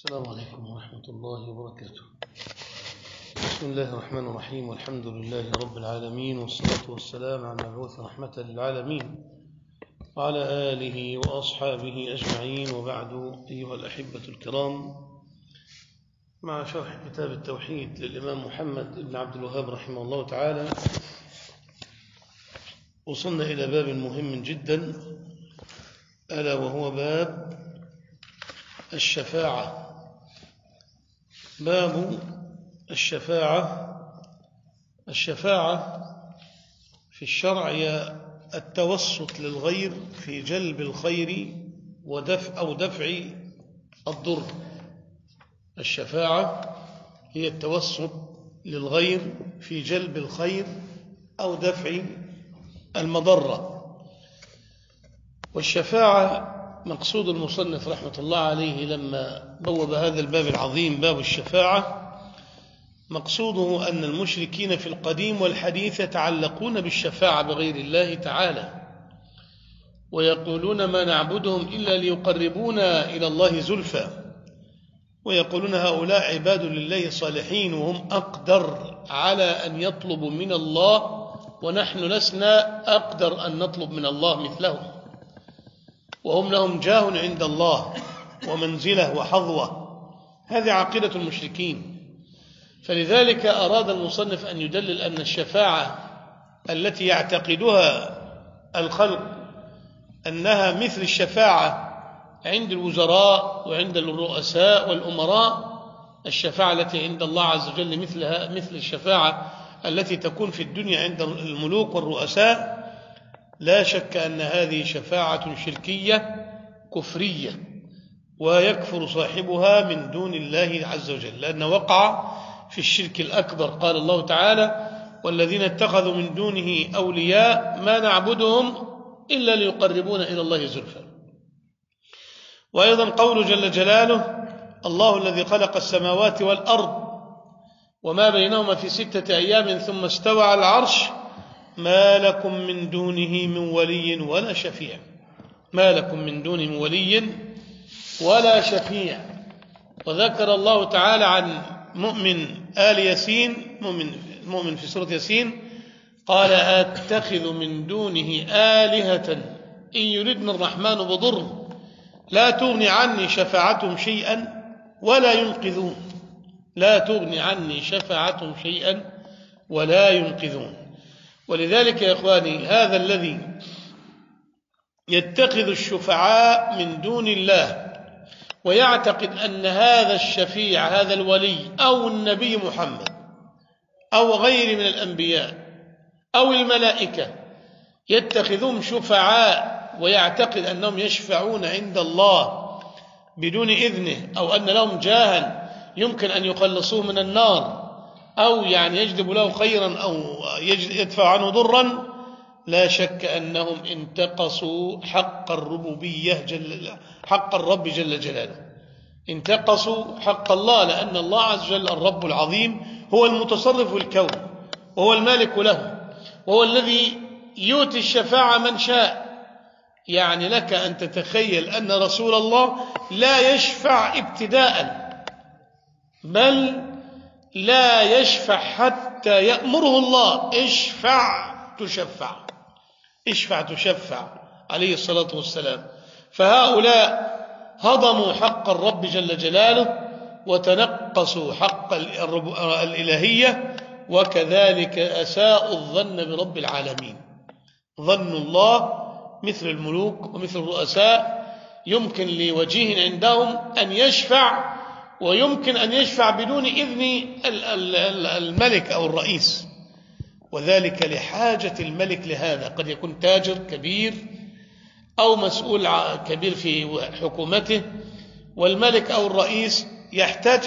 السلام عليكم ورحمة الله وبركاته. بسم الله الرحمن الرحيم، والحمد لله رب العالمين، والصلاة والسلام على المبعوث رحمة للعالمين وعلى آله وأصحابه أجمعين، وبعد. أيها الأحبة الكرام، مع شرح كتاب التوحيد للإمام محمد بن عبد الوهاب رحمه الله تعالى، وصلنا إلى باب مهم جدا، ألا وهو باب الشفاعة. باب الشفاعة. الشفاعة في الشرع هي التوسط للغير في جلب الخير أو دفع الضر. الشفاعة هي التوسط للغير في جلب الخير أو دفع المضرة. والشفاعة مقصود المصنف رحمة الله عليه لما بوب هذا الباب العظيم، باب الشفاعة، مقصوده أن المشركين في القديم والحديث يتعلقون بالشفاعة بغير الله تعالى، ويقولون ما نعبدهم إلا ليقربونا إلى الله زلفى، ويقولون هؤلاء عباد لله صالحين وهم أقدر على أن يطلبوا من الله، ونحن لسنا أقدر أن نطلب من الله مثلهم، وهم لهم جاه عند الله ومنزلة وحظوة. هذه عقيدة المشركين. فلذلك أراد المصنف أن يدلل أن الشفاعة التي يعتقدها الخلق أنها مثل الشفاعة عند الوزراء وعند الرؤساء والأمراء، الشفاعة التي عند الله عز وجل مثل الشفاعة التي تكون في الدنيا عند الملوك والرؤساء، لا شك أن هذه شفاعة شركية كفرية، ويكفر صاحبها من دون الله عز وجل، لأنه وقع في الشرك الأكبر. قال الله تعالى: والذين اتخذوا من دونه أولياء ما نعبدهم إلا ليقربونا إلى الله زلفى. وأيضا قول جل جلاله: الله الذي خلق السماوات والأرض وما بينهما في 6 أيام ثم استوى على العرش ما لكم من دونه من ولي ولا شفيع. ما لكم من دونه من ولي ولا شفيع. وذكر الله تعالى عن مؤمن آل ياسين، مؤمن في سورة ياسين، قال: أتخذ من دونه آلهة إن يردنا الرحمن بضر لا تغني عني شفاعتهم شيئا ولا ينقذون. لا تغني عني شفاعتهم شيئا ولا ينقذون. ولذلك يا إخواني، هذا الذي يتخذ الشفعاء من دون الله ويعتقد أن هذا الشفيع، هذا الولي أو النبي محمد أو غير من الأنبياء أو الملائكة، يتخذون شفعاء ويعتقد أنهم يشفعون عند الله بدون إذنه، أو أن لهم جاها يمكن أن يخلصوه من النار، أو يعني يجلب له خيرا أو يدفع عنه ضرا، لا شك أنهم انتقصوا حق الربوبية حق الرب جل جلاله، انتقصوا حق الله، لأن الله عز وجل الرب العظيم هو المتصرف في الكون، وهو المالك له، وهو الذي يؤتي الشفاعة من شاء. يعني لك أن تتخيل أن رسول الله لا يشفع ابتداء، بل لا يشفع حتى يأمره الله: اشفع تشفع، اشفع تشفع، عليه الصلاة والسلام. فهؤلاء هضموا حق الرب جل جلاله وتنقصوا حق الإلهية، وكذلك أساءوا الظن برب العالمين. ظن الله مثل الملوك ومثل الرؤساء، يمكن لوجيه عندهم أن يشفع، ويمكن أن يشفع بدون إذن الملك أو الرئيس، وذلك لحاجة الملك لهذا. قد يكون تاجر كبير أو مسؤول كبير في حكومته، والملك أو الرئيس يحتاج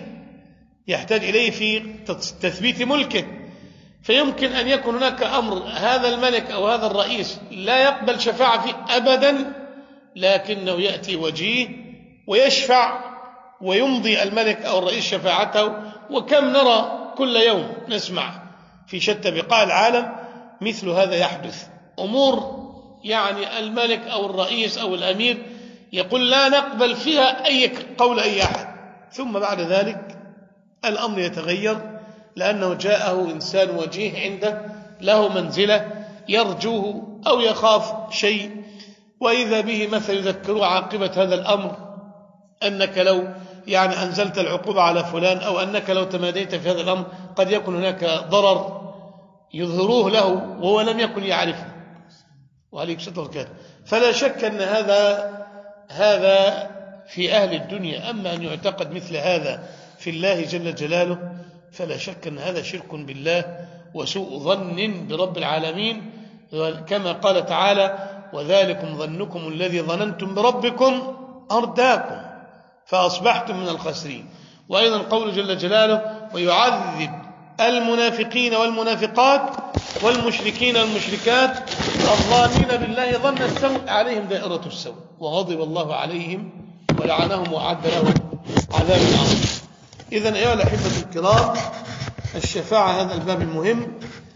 إليه في تثبيت ملكه، فيمكن أن يكون هناك أمر هذا الملك أو هذا الرئيس لا يقبل شفاعة فيه أبدا، لكنه يأتي وجيه ويشفع ويمضي الملك أو الرئيس شفاعته. وكم نرى كل يوم، نسمع في شتى بقاع العالم مثل هذا يحدث، أمور يعني الملك أو الرئيس أو الأمير يقول لا نقبل فيها أي قول أي أحد، ثم بعد ذلك الأمر يتغير، لأنه جاءه إنسان وجيه عنده له منزلة يرجوه أو يخاف شيء، وإذا به مثل يذكره عاقبة هذا الأمر أنك لو أنزلت العقوبة على فلان، أو أنك لو تماديت في هذا الأمر قد يكون هناك ضرر يظهروه له وهو لم يكن يعرفه. وعليك ستر كذا. فلا شك أن هذا في أهل الدنيا. أما أن يعتقد مثل هذا في الله جل جلاله فلا شك أن هذا شرك بالله وسوء ظن برب العالمين، كما قال تعالى: وذلكم ظنكم الذي ظننتم بربكم أرداكم فأصبحتم من الخاسرين. وأيضا قول جل جلاله: ويعذب المنافقين والمنافقات والمشركين والمشركات الظانين بالله ظن السوء عليهم دائرة السوء وغضب الله عليهم ولعنهم وأعد لهم عذاب عظيم. إذن أيها الأحبة الكرام، الشفاعة هذا الباب المهم.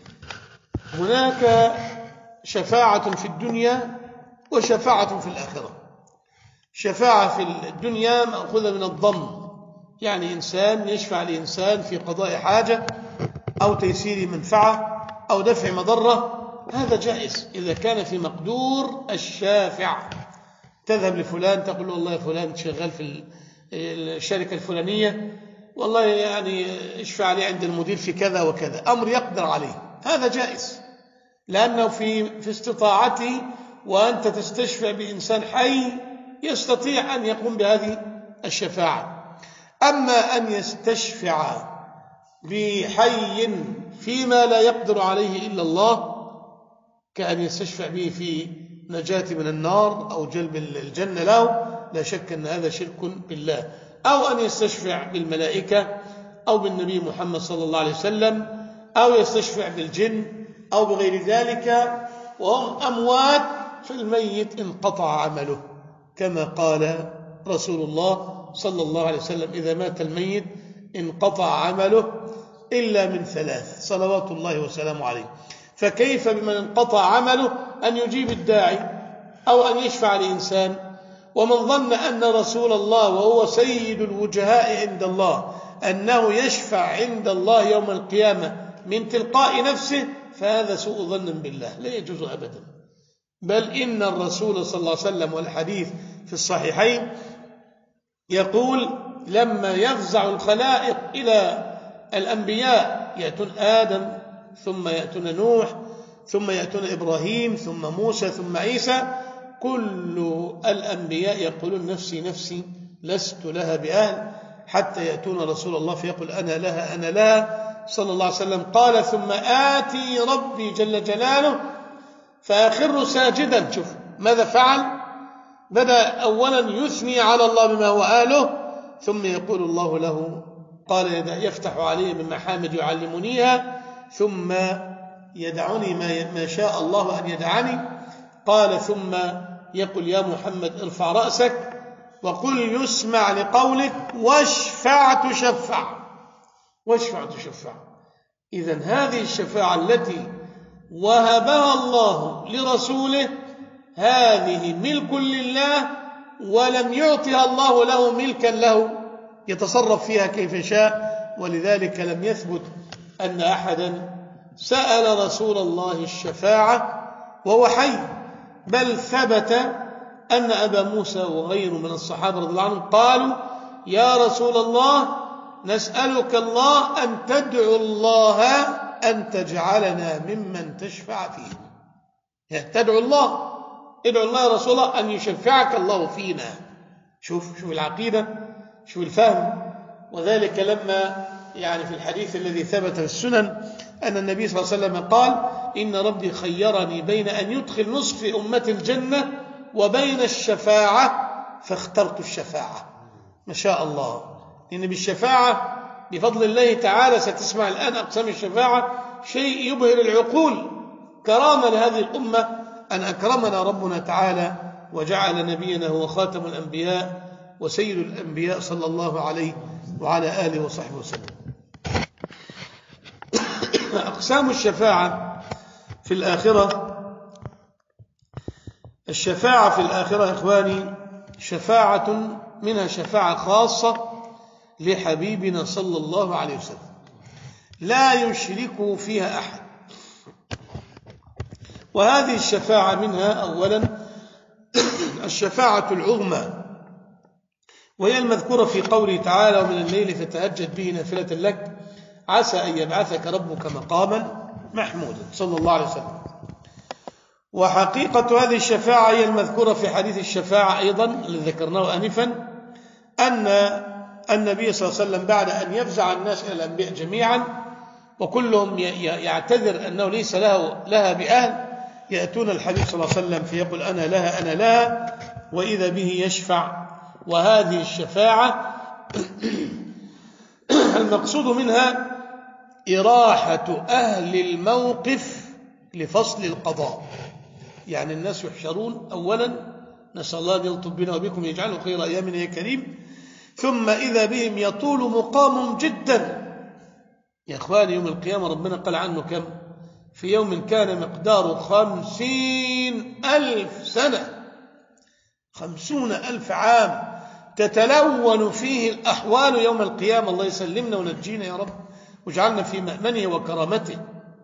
هناك شفاعة في الدنيا وشفاعة في الآخرة. شفاعة في الدنيا مأخوذة من الضم، يعني إنسان يشفع لإنسان في قضاء حاجة أو تيسير منفعة أو دفع مضرة، هذا جائز إذا كان في مقدور الشافع. تذهب لفلان تقول له: والله يا فلان شغال في الشركة الفلانية، والله اشفع لي عند المدير في كذا وكذا، أمر يقدر عليه، هذا جائز لأنه في استطاعته، وأنت تستشفع بإنسان حي يستطيع أن يقوم بهذه الشفاعة. أما أن يستشفع بحي فيما لا يقدر عليه إلا الله، كأن يستشفع به في نجاة من النار أو جلب الجنة له، لا شك أن هذا شرك بالله. أو أن يستشفع بالملائكة أو بالنبي محمد صلى الله عليه وسلم، أو يستشفع بالجن أو بغير ذلك، وهم أموات، فالميت انقطع عمله، كما قال رسول الله صلى الله عليه وسلم: إذا مات الميت انقطع عمله إلا من ثلاث، صلوات الله وسلامه عليه. فكيف بمن انقطع عمله أن يجيب الداعي أو أن يشفع لإنسان؟ ومن ظن أن رسول الله وهو سيد الوجهاء عند الله أنه يشفع عند الله يوم القيامة من تلقاء نفسه، فهذا سوء ظن بالله، لا يجوز أبدا. بل إن الرسول صلى الله عليه وسلم، والحديث في الصحيحين، يقول: لما يفزع الخلائق إلى الأنبياء، يأتون آدم ثم يأتون نوح ثم يأتون إبراهيم ثم موسى ثم عيسى، كل الأنبياء يقولون: نفسي نفسي لست لها بأهل، حتى يأتون رسول الله فيقول: أنا لها أنا لها، صلى الله عليه وسلم. قال: ثم آتي ربي جل جلاله فأخر ساجدا. شوف ماذا فعل؟ بدأ أولا يثني على الله بما هو آله، ثم يقول الله له: قال يفتح علي بمحامد يعلمنيها، ثم يدعني ما شاء الله أن يدعني. قال: ثم يقول: يا محمد ارفع رأسك وقل يسمع لقولك واشفع تشفع، واشفع تشفع. إذن هذه الشفاعة التي وهبها الله لرسوله هذه ملك لله، ولم يعطها الله له ملكا له يتصرف فيها كيف شاء. ولذلك لم يثبت أن أحدا سأل رسول الله الشفاعة وهو حي، بل ثبت أن أبا موسى وغيره من الصحابة رضي الله عنهم قالوا: يا رسول الله، نسألك الله أن تدعو الله أن تجعلنا ممن تشفع فيه. تدعو الله، ادعو الله يا رسول الله أن يشفعك الله فينا. شوف العقيدة، شوف الفهم. وذلك لما في الحديث الذي ثبت في السنن أن النبي صلى الله عليه وسلم قال: إن ربي خيرني بين أن يدخل نصف أمة الجنة وبين الشفاعة فاخترت الشفاعة. ما شاء الله، لأن بالشفاعة بفضل الله تعالى ستسمع الآن أقسام الشفاعة، شيء يبهر العقول، كرامة لهذه الأمة أن أكرمنا ربنا تعالى وجعل نبينا هو خاتم الأنبياء وسيد الأنبياء صلى الله عليه وعلى آله وصحبه وسلم. أقسام الشفاعة في الآخرة. الشفاعة في الآخرة إخواني شفاعة، منها شفاعة خاصة لحبيبنا صلى الله عليه وسلم لا يشركه فيها أحد. وهذه الشفاعة منها أولا الشفاعة العظمى، وهي المذكورة في قوله تعالى: ومن الليل فتهجد به نافلة لك عسى أن يبعثك ربك مقاما محمودا، صلى الله عليه وسلم. وحقيقة هذه الشفاعة هي المذكورة في حديث الشفاعة أيضا الذي ذكرناه آنفا، أن النبي صلى الله عليه وسلم بعد أن يفزع الناس إلى الأنبياء جميعا وكلهم يعتذر أنه ليس لها بأهل، يأتون الحبيب صلى الله عليه وسلم فيقول: أنا لها أنا لها، وإذا به يشفع. وهذه الشفاعة المقصود منها إراحة أهل الموقف لفصل القضاء. يعني الناس يحشرون أولا، نسأل الله أن يلطف بنا وبكم يجعله خير أيامنا يا كريم، ثم إذا بهم يطول مقام جدا. يا إخواني يوم القيامة ربنا قال عنه كم؟ في يوم كان مقداره 50,000 سنة، 50,000 عام تتلون فيه الأحوال يوم القيامة. الله يسلمنا ونجينا يا رب واجعلنا في مأمنه وكرامته.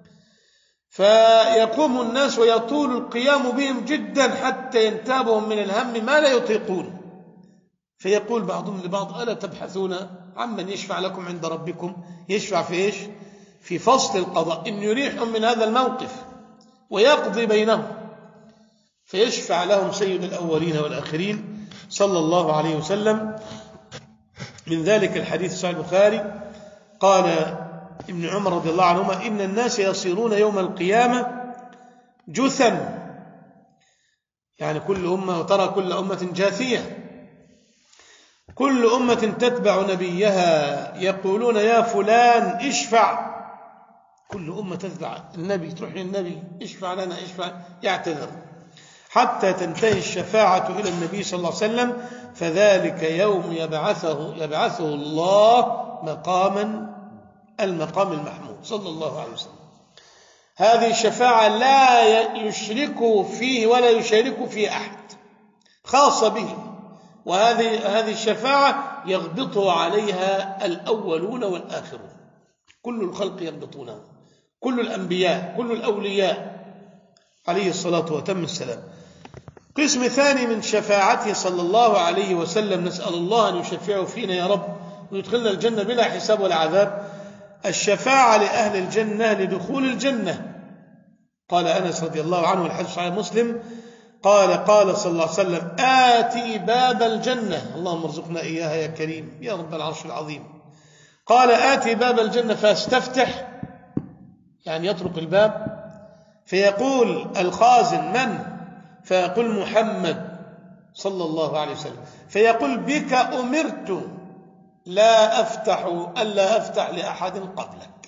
فيقوم الناس ويطول القيام بهم جدا حتى ينتابهم من الهم ما لا يطيقون، فيقول بعضهم لبعض: ألا تبحثون عمن يشفع لكم عند ربكم؟ يشفع في إيش؟ في فصل القضاء، إن يريحهم من هذا الموقف ويقضي بينهم، فيشفع لهم سيد الأولين والآخرين صلى الله عليه وسلم. من ذلك الحديث صحيح البخاري قال ابن عمر رضي الله عنهما: إن الناس يصيرون يوم القيامة جثا، يعني كل أمة، وترى كل أمة جاثية، كل أمة تتبع نبيها يقولون: يا فلان اشفع. كل أمة تتبع النبي، تروح للنبي: اشفع لنا اشفع، يعتذر، حتى تنتهي الشفاعة إلى النبي صلى الله عليه وسلم، فذلك يوم يبعثه الله مقاما المقام المحمود صلى الله عليه وسلم. هذه الشفاعة لا يشرك فيه ولا يشارك فيه أحد، خاصة به. وهذه الشفاعة يغبط عليها الأولون والآخرون، كل الخلق يغبطونها، كل الأنبياء، كل الأولياء عليه الصلاة وتم السلام. قسم ثاني من شفاعته صلى الله عليه وسلم، نسأل الله أن يشفعه فينا يا رب ويدخلنا الجنة بلا حساب ولا عذاب، الشفاعة لأهل الجنة لدخول الجنة. قال أنس رضي الله عنه والحديث صحيح مسلم قال صلى الله عليه وسلم: آتي باب الجنة، اللهم ارزقنا إياها يا كريم يا رب العرش العظيم. قال: آتي باب الجنة فاستفتح، يعني يطرق الباب، فيقول الخازن: من؟ فيقول: محمد صلى الله عليه وسلم، فيقول: بك أمرت ألا أفتح لأحد قبلك.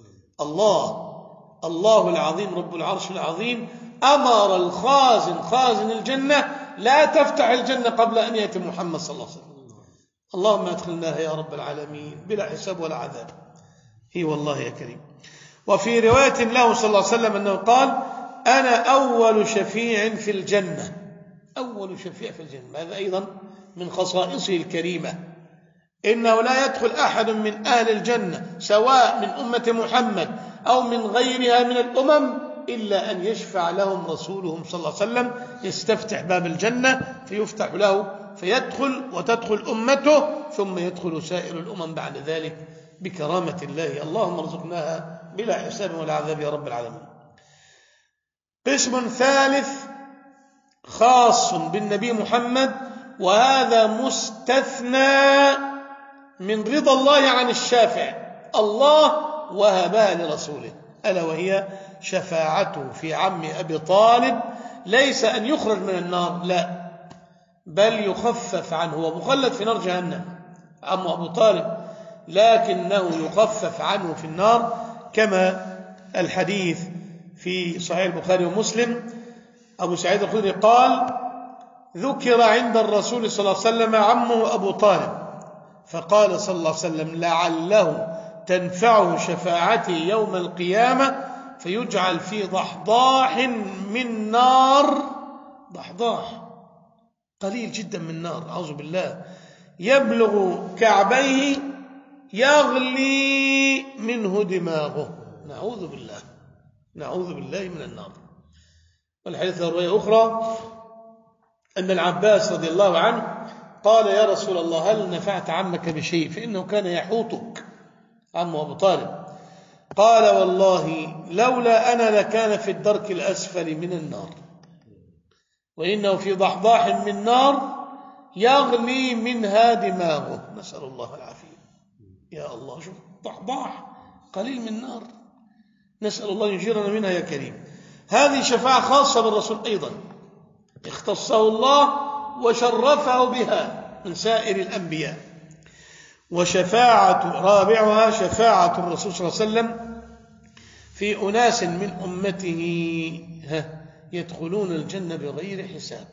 الله العظيم رب العرش العظيم أمر الخازن، خازن الجنة، لا تفتح الجنة قبل أن يأتي محمد صلى الله عليه وسلم. اللهم ادخلناها يا رب العالمين بلا حساب ولا عذاب. هي والله يا كريم. وفي رواية له صلى الله عليه وسلم أنه قال: أنا أول شفيع في الجنة، أول شفيع في الجنة. هذا أيضا من خصائصه الكريمة، إنه لا يدخل أحد من أهل الجنة سواء من أمة محمد أو من غيرها من الأمم إلا أن يشفع لهم رسولهم صلى الله عليه وسلم، يستفتح باب الجنة فيفتح له فيدخل وتدخل أمته، ثم يدخل سائر الأمم بعد ذلك بكرامة الله. اللهم ارزقناها بلا حساب ولا عذاب يا رب العالمين. قسم ثالث خاص بالنبي محمد، وهذا مستثنى من رضا الله عن الشافع، الله وهبها لرسوله، ألا وهي شفاعته في عم أبي طالب. ليس أن يخرج من النار، لا، بل يخفف عنه، هو مخلد في نار جهنم عم أبو طالب، لكنه يخفف عنه في النار، كما الحديث في صحيح البخاري ومسلم. أبو سعيد الخدري قال: ذكر عند الرسول صلى الله عليه وسلم عمه أبو طالب، فقال صلى الله عليه وسلم: لعله تنفعه شفاعتي يوم القيامة، فيجعل في ضحضاح من نار، ضحضاح قليل جدا من نار، أعوذ بالله، يبلغ كعبيه يغلي منه دماغه. نعوذ بالله من النار. والحديث رواية أخرى أن العباس رضي الله عنه قال يا رسول الله هل نفعت عمك بشيء فإنه كان يحوطك، عمه أبو طالب. قال والله لولا أنا لكان في الدرك الأسفل من النار، وإنه في ضحضاح من نار يغلي منها دماغه. نسأل الله العافية. يا الله، شوف ضحضاح قليل من نار، نسأل الله يجيرنا منها يا كريم. هذه شفاعة خاصة بالرسول أيضا، اختصه الله وشرفه بها من سائر الأنبياء. وشفاعة رابعها شفاعة الرسول صلى الله عليه وسلم في أناس من أمته يدخلون الجنة بغير حساب.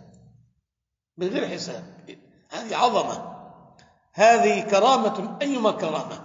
هذه عظمة، هذه كرامة أيما كرامة.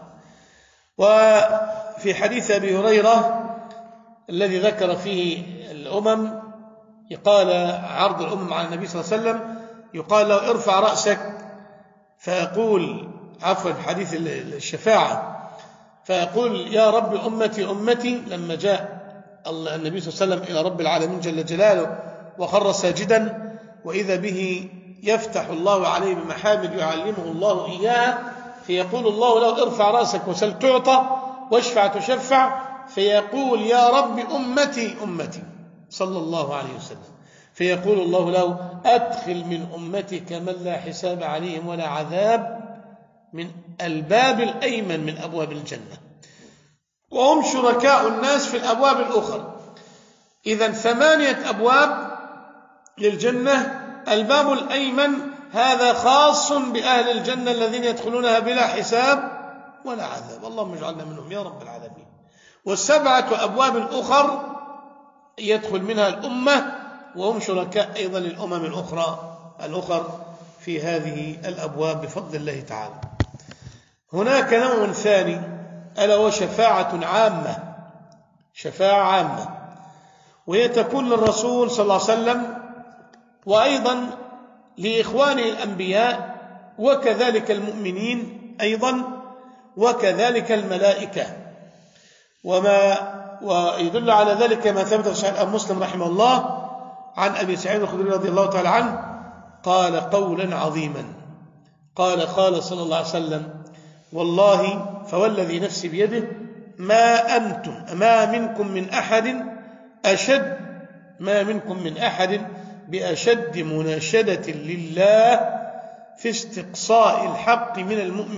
وفي حديث أبي هريرة الذي ذكر فيه الأمم، يقال عرض الأمم على النبي صلى الله عليه وسلم، يقال له ارفع رأسك فيقول حديث الشفاعة، فيقول يا رب أمتي أمتي. لما جاء النبي صلى الله عليه وسلم إلى رب العالمين جل جلاله وخر ساجدا، وإذا به يفتح الله عليه بمحامد يعلمه الله إياها، فيقول الله له ارفع رأسك وسل تعطى واشفع تشفع، فيقول يا رب أمتي أمتي صلى الله عليه وسلم، فيقول الله له أدخل من أمتك من لا حساب عليهم ولا عذاب من الباب الأيمن من أبواب الجنة، وهم شركاء الناس في الأبواب الأخرى. إذن 8 أبواب للجنة، الباب الأيمن هذا خاص بأهل الجنة الذين يدخلونها بلا حساب ولا عذاب، اللهم اجعلنا منهم يا رب العالمين. و7 أبواب الأخر يدخل منها الأمة، وهم شركاء أيضا للأمم الأخر في هذه الأبواب بفضل الله تعالى. هناك نوع ثاني ألا هو شفاعة عامة، وهي تكون للرسول صلى الله عليه وسلم وأيضا لإخوانه الأنبياء وكذلك المؤمنين أيضا وكذلك الملائكة. ويدل على ذلك ما ثبت في صحيح مسلم رحمه الله عن أبي سعيد الخدري رضي الله تعالى عنه قال قولا عظيما، قال صلى الله عليه وسلم والله فوالذي نفسي بيده ما منكم من أحد بأشد مناشدة لله في استقصاء الحق من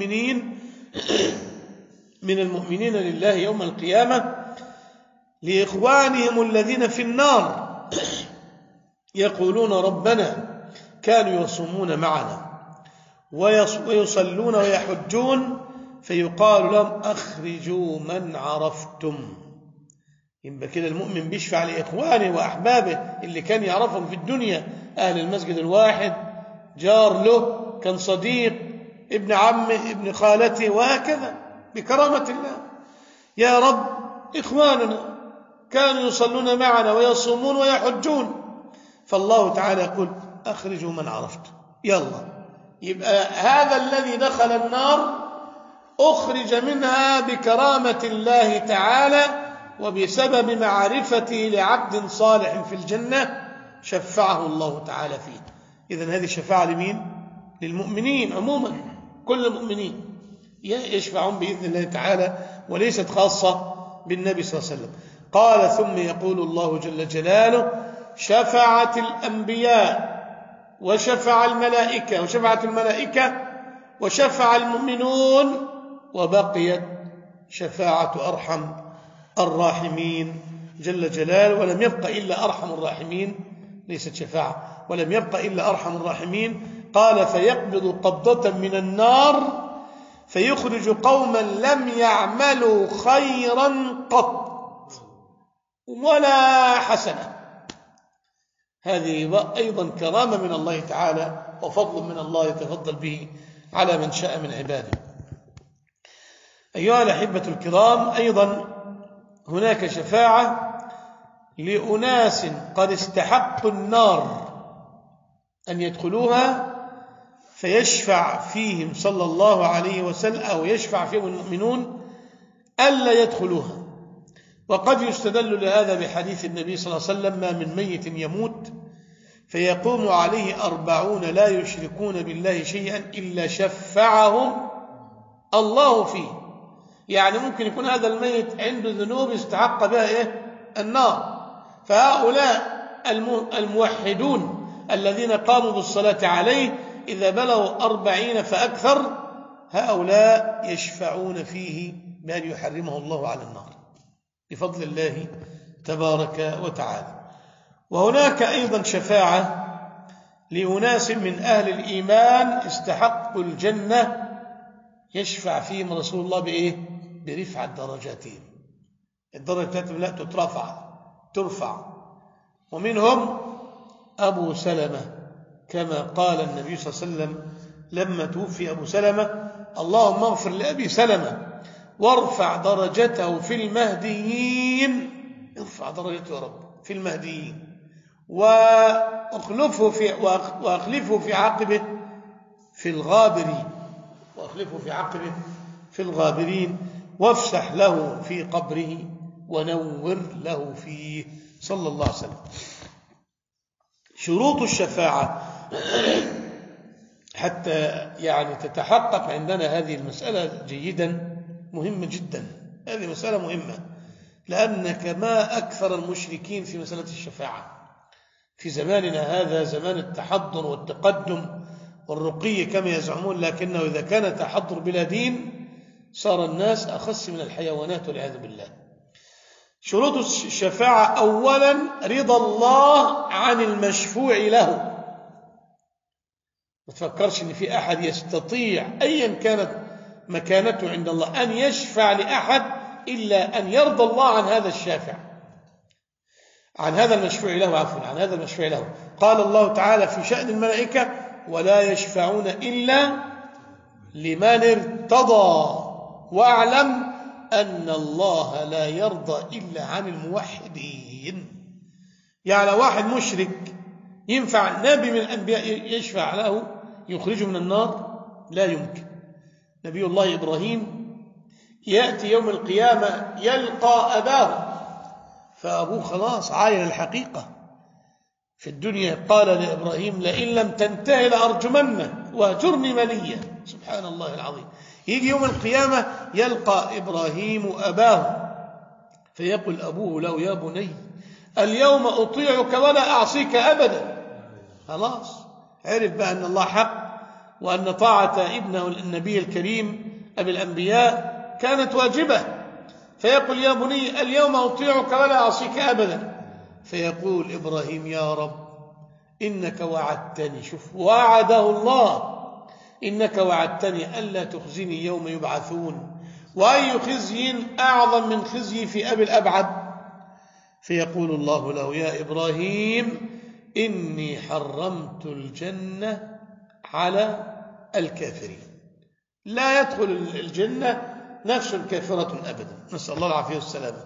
المؤمنين لله يوم القيامة لإخوانهم الذين في النار يقولون ربنا كانوا يصومون معنا ويصلون ويحجون فيقال لهم أخرجوا من عرفتم. يبقى كده المؤمن بيشفع لإخوانه وأحبابه اللي كان يعرفهم في الدنيا، أهل المسجد الواحد، جار له، كان صديق، ابن عمه، ابن خالته، وهكذا بكرامة الله. يا رب إخواننا كانوا يصلون معنا ويصومون ويحجون، فالله تعالى يقول أخرجوا من عرفت. يلا، يبقى هذا الذي دخل النار أخرج منها بكرامة الله تعالى وبسبب معرفته لعبد صالح في الجنة شفعه الله تعالى فيه. إذن هذه الشفاعة لمين؟ للمؤمنين عموما، كل المؤمنين يشفعون بإذن الله تعالى، وليست خاصة بالنبي صلى الله عليه وسلم. قال ثم يقول الله جل جلاله شفعت الأنبياء وشفعت الملائكة وشفع المؤمنون وبقيت شفاعة أرحم الراحمين جل جلاله، ولم يبق إلا أرحم الراحمين، ليست شفاعة، ولم يبق إلا أرحم الراحمين. قال فيقبض قبضة من النار فيخرج قوما لم يعملوا خيرا قط ولا حسنة. هذه أيضا كرامة من الله تعالى وفضل من الله يتفضل به على من شاء من عباده. أيها الأحبة الكرام، أيضا هناك شفاعة لأناس قد استحقوا النار أن يدخلوها فيشفع فيهم صلى الله عليه وسلم أو يشفع فيهم المؤمنون ألا يدخلوها. وقد يستدل لهذا بحديث النبي صلى الله عليه وسلم: ما من ميت يموت فيقوم عليه 40 لا يشركون بالله شيئا إلا شفعهم الله فيه. يعني ممكن يكون هذا الميت عنده ذنوب استحق بها النار، فهؤلاء الموحدون الذين قاموا بالصلاة عليه إذا بلغوا 40 فأكثر هؤلاء يشفعون فيه بأن يحرمه الله على النار بفضل الله تبارك وتعالى. وهناك أيضا شفاعة لأناس من أهل الإيمان استحقوا الجنة، يشفع فيهم رسول الله برفع درجاتهم. الدرجات لا ترفع. ومنهم أبو سلمة، كما قال النبي صلى الله عليه وسلم لما توفي أبو سلمة: اللهم اغفر لأبي سلمة وارفع درجته في المهديين. ارفع درجته يا رب في المهديين، وأخلفه في عقبه في الغابرين، وافسح له في قبره ونور له فيه صلى الله عليه وسلم. شروط الشفاعة حتى يعني تتحقق عندنا هذه المسألة جيدا مهمة جدا. هذه مسألة مهمة، لأنك ما أكثر المشركين في مسألة الشفاعة في زماننا هذا، زمان التحضر والتقدم والرقي كما يزعمون، لكنه إذا كان تحضر بلا دين صار الناس أخس من الحيوانات والعياذ بالله. شروط الشفاعة: أولا رضا الله عن المشفوع له. ما تفكرش ان في احد يستطيع ايا كانت مكانته عند الله ان يشفع لاحد الا ان يرضى الله عن هذا الشافع، عن هذا المشفوع له. قال الله تعالى في شأن الملائكة: ولا يشفعون الا لمن ارتضى واعلم ان الله لا يرضى الا عن الموحدين. يعني واحد مشرك ينفع نبي من الأنبياء يشفع له يخرجه من النار؟ لا يمكن. نبي الله إبراهيم يأتي يوم القيامة يلقى أباه، فأبوه خلاص عاين الحقيقة. في الدنيا قال لإبراهيم: لئن لم تنتهي لأرجمنك واهجرني مليا. سبحان الله العظيم. يجي يوم القيامة يلقى إبراهيم أباه فيقول أبوه له: يا بني اليوم أطيعك ولا أعصيك أبدا. خلاص عرف بأن الله حق، وأن طاعة ابنه النبي الكريم أبي الأنبياء كانت واجبة. فيقول: يا بني اليوم أطيعك ولا أعصيك أبدا. فيقول إبراهيم: يا رب إنك وعدتني، شوف وعده الله، إنك وعدتني ألا تخزني يوم يبعثون، وأي خزي أعظم من خزي في أبي الأبعد. فيقول الله له: يا إبراهيم إني حرمت الجنة على الكافرين. لا يدخل الجنة نفس كافرة أبدا، نسأل الله العافية والسلامة.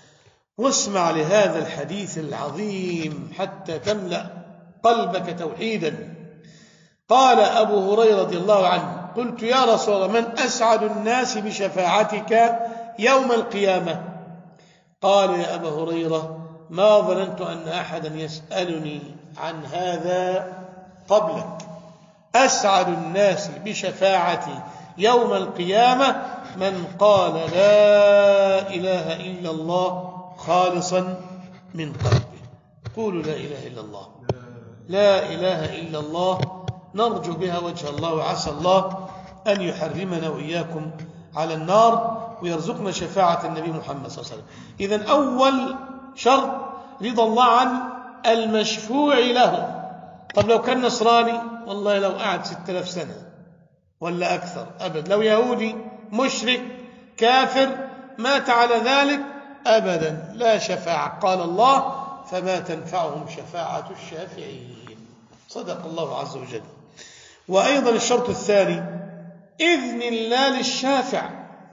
واسمع لهذا الحديث العظيم حتى تملأ قلبك توحيدا. قال أبو هريرة رضي الله عنه: قلت يا رسول الله من أسعد الناس بشفاعتك يوم القيامة؟ قال: يا أبا هريرة ما ظننت أن أحدا يسألني عن هذا قبلك. أسعد الناس بشفاعتي يوم القيامة من قال لا إله إلا الله خالصا من قلبه. قولوا لا إله إلا الله، لا إله إلا الله، نرجو بها وجه الله، وعسى الله أن يحرمنا وإياكم على النار ويرزقنا شفاعة النبي محمد صلى الله عليه وسلم. إذن أول شرط رضا الله عن المشفوع له. طب لو كان نصراني والله لو قعد 6000 سنة ولا أكثر أبدا، لو يهودي مشرك كافر مات على ذلك أبدا لا شفاعة. قال الله: فما تنفعهم شفاعة الشافعين. صدق الله عز وجل. وأيضا الشرط الثاني إذن الله للشافع،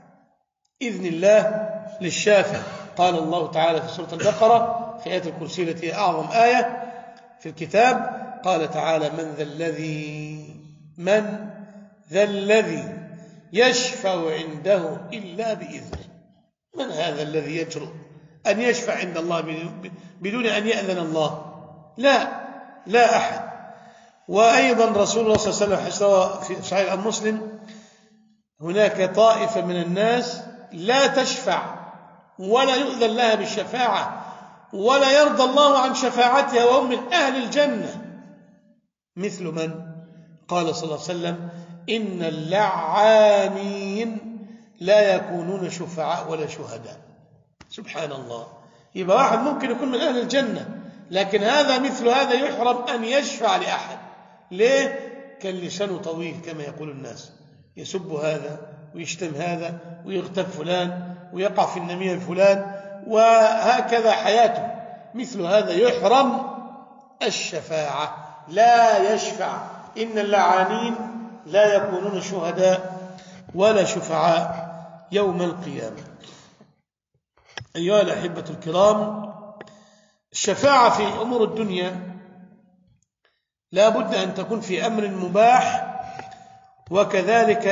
إذن الله للشافع. قال الله تعالى في سورة البقرة في آية الكرسي التي هي أعظم آية في الكتاب، قال تعالى: من من ذا الذي يشفع عنده إلا بإذنه. من هذا الذي يجرؤ أن يشفع عند الله بدون أن يأذن الله؟ لا أحد. وأيضا رسول الله صلى الله عليه وسلم في صحيح مسلم: هناك طائفة من الناس لا تشفع ولا يؤذن لها بالشفاعة ولا يرضى الله عن شفاعتها وهم من أهل الجنة. مثل من؟ قال صلى الله عليه وسلم: إن اللعانين لا يكونون شفعاء ولا شهداء. سبحان الله. يبقى واحد ممكن يكون من أهل الجنة، لكن هذا مثل هذا يحرم أن يشفع لأحد. ليه؟ كان لسانه طويل كما يقول الناس، يسب هذا ويشتم هذا ويغتاب فلان ويقع في النميمة فلان، وهكذا حياته. مثل هذا يحرم الشفاعة، لا يشفع. إن اللعانين لا يكونون شهداء ولا شفعاء يوم القيامة. أيها الأحبة الكرام، الشفاعة في أمور الدنيا لا بد أن تكون في أمر مباح، وكذلك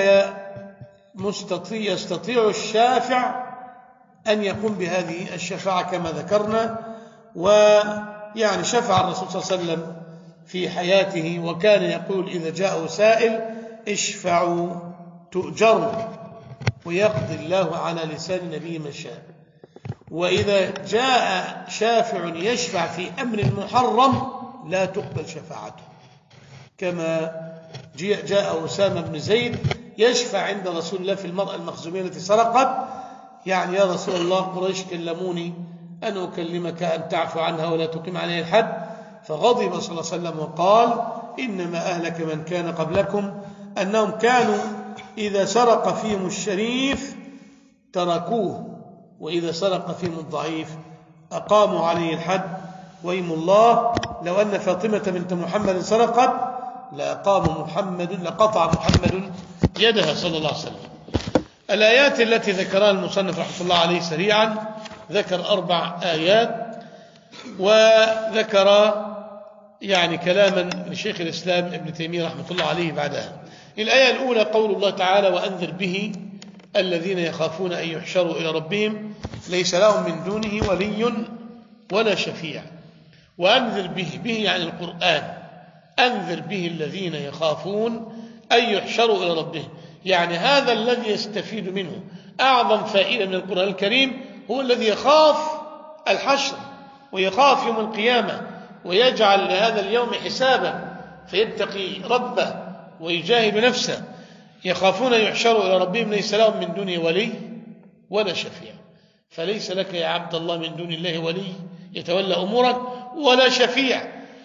يستطيع الشافع أن يقوم بهذه الشفاعة كما ذكرنا. ويعني شفع الرسول صلى الله عليه وسلم في حياته، وكان يقول: إذا جاء سائل اشفعوا تؤجروا، ويقضي الله على لسان نبي ما شاء. وإذا جاء شافع يشفع في أمر محرم لا تقبل شفاعته، كما جاء أسامة بن زيد يشفع عند رسول الله في المرأة المخزومية التي سرقت: يعني يا رسول الله، قريش كلموني أن أكلمك أن تعفو عنها ولا تقيم عليها الحد. فغضب صلى الله عليه وسلم وقال: إنما أهلك من كان قبلكم أنهم كانوا إذا سرق فيهم الشريف تركوه، وإذا سرق فيهم الضعيف أقاموا عليه الحد. وإيم الله لو أن فاطمة بنت محمد سرقت لقطع محمد يدها صلى الله عليه وسلم. الآيات التي ذكرها المصنف رحمه الله عليه سريعا، ذكر 4 آيات، وذكر يعني كلاما لشيخ الإسلام ابن تيمية رحمه الله عليه بعدها. الآية الأولى قول الله تعالى: وأنذر به الذين يخافون أن يحشروا إلى ربهم ليس لهم من دونه ولي ولا شفيع. وأنذر به يعني القرآن، أنذر به الذين يخافون أن يحشروا إلى ربهم، يعني هذا الذي يستفيد منه أعظم فائدة من القرآن الكريم هو الذي يخاف الحشر ويخاف يوم القيامة ويجعل لهذا اليوم حسابا فيتقي ربه ويجاهد نفسه. يخافون أن يحشروا إلى ربهم ليس لهم من دونه ولي ولا شفيع. فليس لك يا عبد الله من دون الله ولي يتولى أمورك ولا شفيع.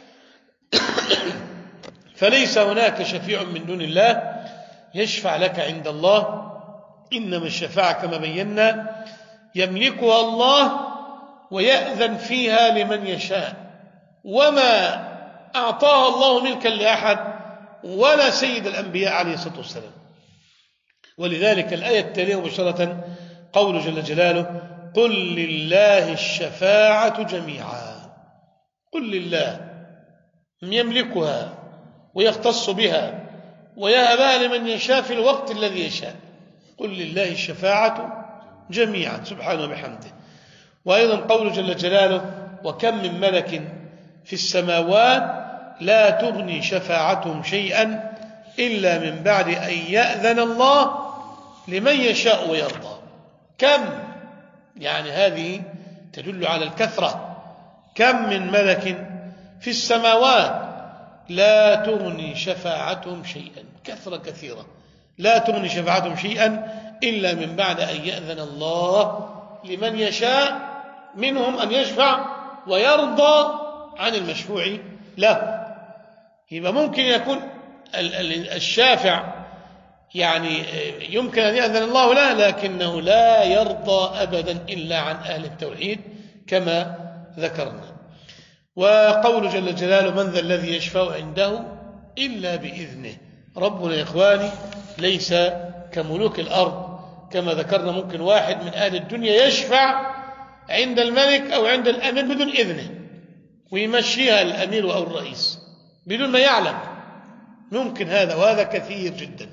فليس هناك شفيع من دون الله يشفع لك عند الله، إنما الشفاعة كما بينا يملكها الله ويأذن فيها لمن يشاء، وما أعطاها الله ملكا لأحد ولا سيد الأنبياء عليه الصلاة والسلام. ولذلك الآية التالية مباشرة قول جل جلاله: قل لله الشفاعة جميعا. قل لله يملكها ويختص بها ويهبها لمن يشاء في الوقت الذي يشاء. قل لله الشفاعة جميعا سبحانه وبحمده. وأيضا قول جل جلاله: وكم من ملك في السماوات لا تغني شفاعتهم شيئا إلا من بعد أن يأذن الله لمن يشاء ويرضى. كم يعني هذه تدل على الكثرة. كم من ملك في السماوات لا تغني شفاعتهم شيئا، كثرة كثيرة، لا تغني شفاعتهم شيئا إلا من بعد أن يأذن الله لمن يشاء منهم أن يشفع ويرضى عن المشفوع له. يبقى ممكن يكون الشافع يعني يمكن أن يأذن الله له، لكنه لا يرضى أبدا إلا عن أهل التوحيد كما ذكرنا. وقول جل جلاله: من ذا الذي يشفع عنده إلا بإذنه. ربنا يا إخواني ليس كملوك الأرض كما ذكرنا. ممكن واحد من أهل الدنيا يشفع عند الملك أو عند الأمير بدون إذنه ويمشيها الأمير أو الرئيس بدون ما يعلم. ممكن هذا، وهذا كثير جدا.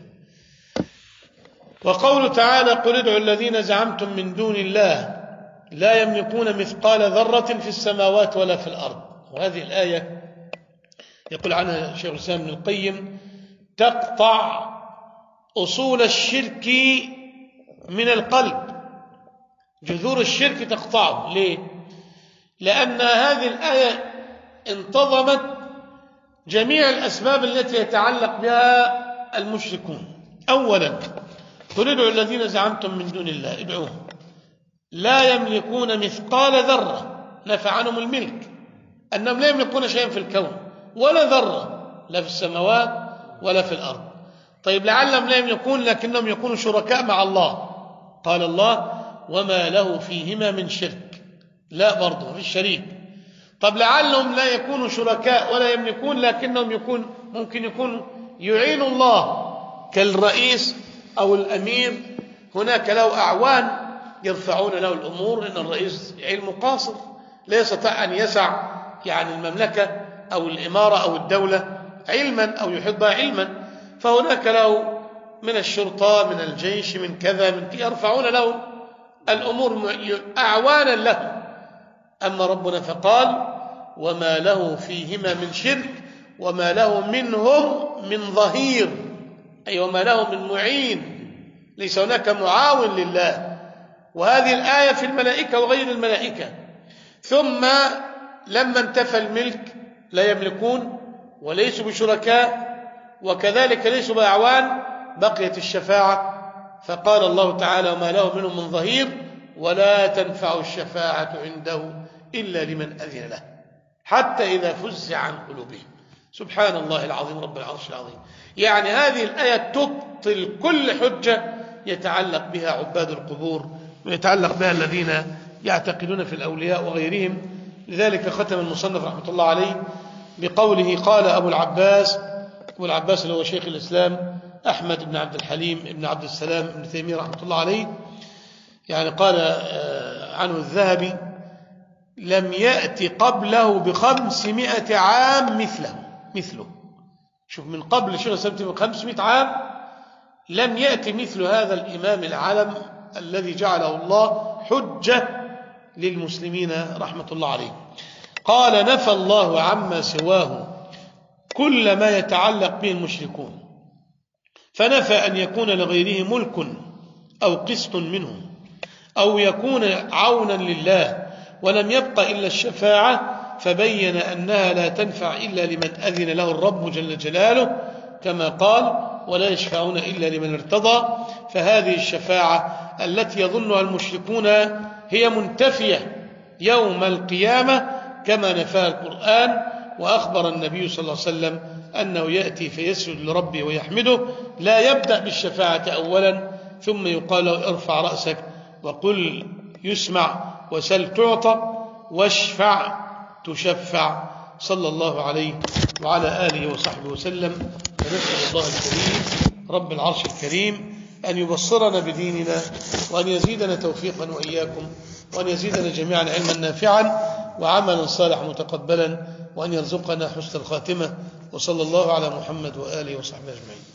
وقوله تعالى قل ادعوا الذين زعمتم من دون الله لا يملكون مثقال ذرة في السماوات ولا في الأرض. وهذه الآية يقول عنها شيخ الإسلام ابن القيم تقطع أصول الشرك من القلب، جذور الشرك تقطعه. ليه؟ لأن هذه الآية انتظمت جميع الأسباب التي يتعلق بها المشركون. أولا قل ادعوا الذين زعمتم من دون الله، ادعوهم لا يملكون مثقال ذرة، نفى عنهم الملك، أنهم لا يملكون شيئا في الكون ولا ذرة، لا في السماوات ولا في الأرض. طيب لعلهم لا يملكون لكنهم يكونوا شركاء مع الله، قال الله وما له فيهما من شرك، لا برضه ما فيش شريك. طب لعلهم لا يكونوا شركاء ولا يملكون لكنهم ممكن يكونوا يعينوا الله كالرئيس أو الأمير، هناك له أعوان يرفعون له الأمور، إن الرئيس علم قاصر لا يستطيع أن يسع يعني المملكة أو الإمارة أو الدولة علما أو يحيط بها علما، فهناك له من الشرطة من الجيش من كذا من كذا يرفعون له الأمور أعوانا له. أما ربنا فقال وما له فيهما من شرك وما له منهم من ظهير، أي وما له من معين، ليس هناك معاون لله. وهذه الآية في الملائكة وغير الملائكة. ثم لما انتفى الملك لا يملكون وليسوا بشركاء وكذلك ليسوا بأعوان، بقيت الشفاعة، فقال الله تعالى وما له منهم من ظهير ولا تنفع الشفاعة عنده إلا لمن أذن له حتى إذا فزع عن قلوبهم. سبحان الله العظيم رب العرش العظيم. يعني هذه الآية تبطل كل حجة يتعلق بها عباد القبور ويتعلق بها الذين يعتقدون في الأولياء وغيرهم. لذلك ختم المصنف رحمة الله عليه بقوله قال أبو العباس اللي هو شيخ الإسلام أحمد بن عبد الحليم بن عبد السلام بن تيمية رحمة الله عليه، يعني قال عنه الذهبي لم يأتي قبله ب500 عام مثله. شوف من قبل شيخ الإسلام ب500 عام لم يأتي مثل هذا الإمام العلم الذي جعله الله حجة للمسلمين رحمة الله عليه. قال نفى الله عما سواه كل ما يتعلق به المشركون، فنفى أن يكون لغيره ملك أو قسط منه أو يكون عونا لله، ولم يبق إلا الشفاعة، فبين أنها لا تنفع إلا لمن أذن له الرب جل جلاله كما قال ولا يشفعون إلا لمن ارتضى. فهذه الشفاعة التي يظنها المشركون هي منتفية يوم القيامة كما نفاها القرآن. وأخبر النبي صلى الله عليه وسلم أنه يأتي فيسجد لربه ويحمده، لا يبدأ بالشفاعة أولا ثم يقال له ارفع رأسك وقل يسمع وسل تعطى واشفع تشفع، صلى الله عليه وعلى آله وصحبه وسلم. ونسأل الله الكريم رب العرش الكريم أن يبصرنا بديننا وأن يزيدنا توفيقا وإياكم، وأن يزيدنا جميعا علما نافعا وعملا صالحا متقبلا، وأن يرزقنا حسن الخاتمة. وصلى الله على محمد وآله وصحبه أجمعين.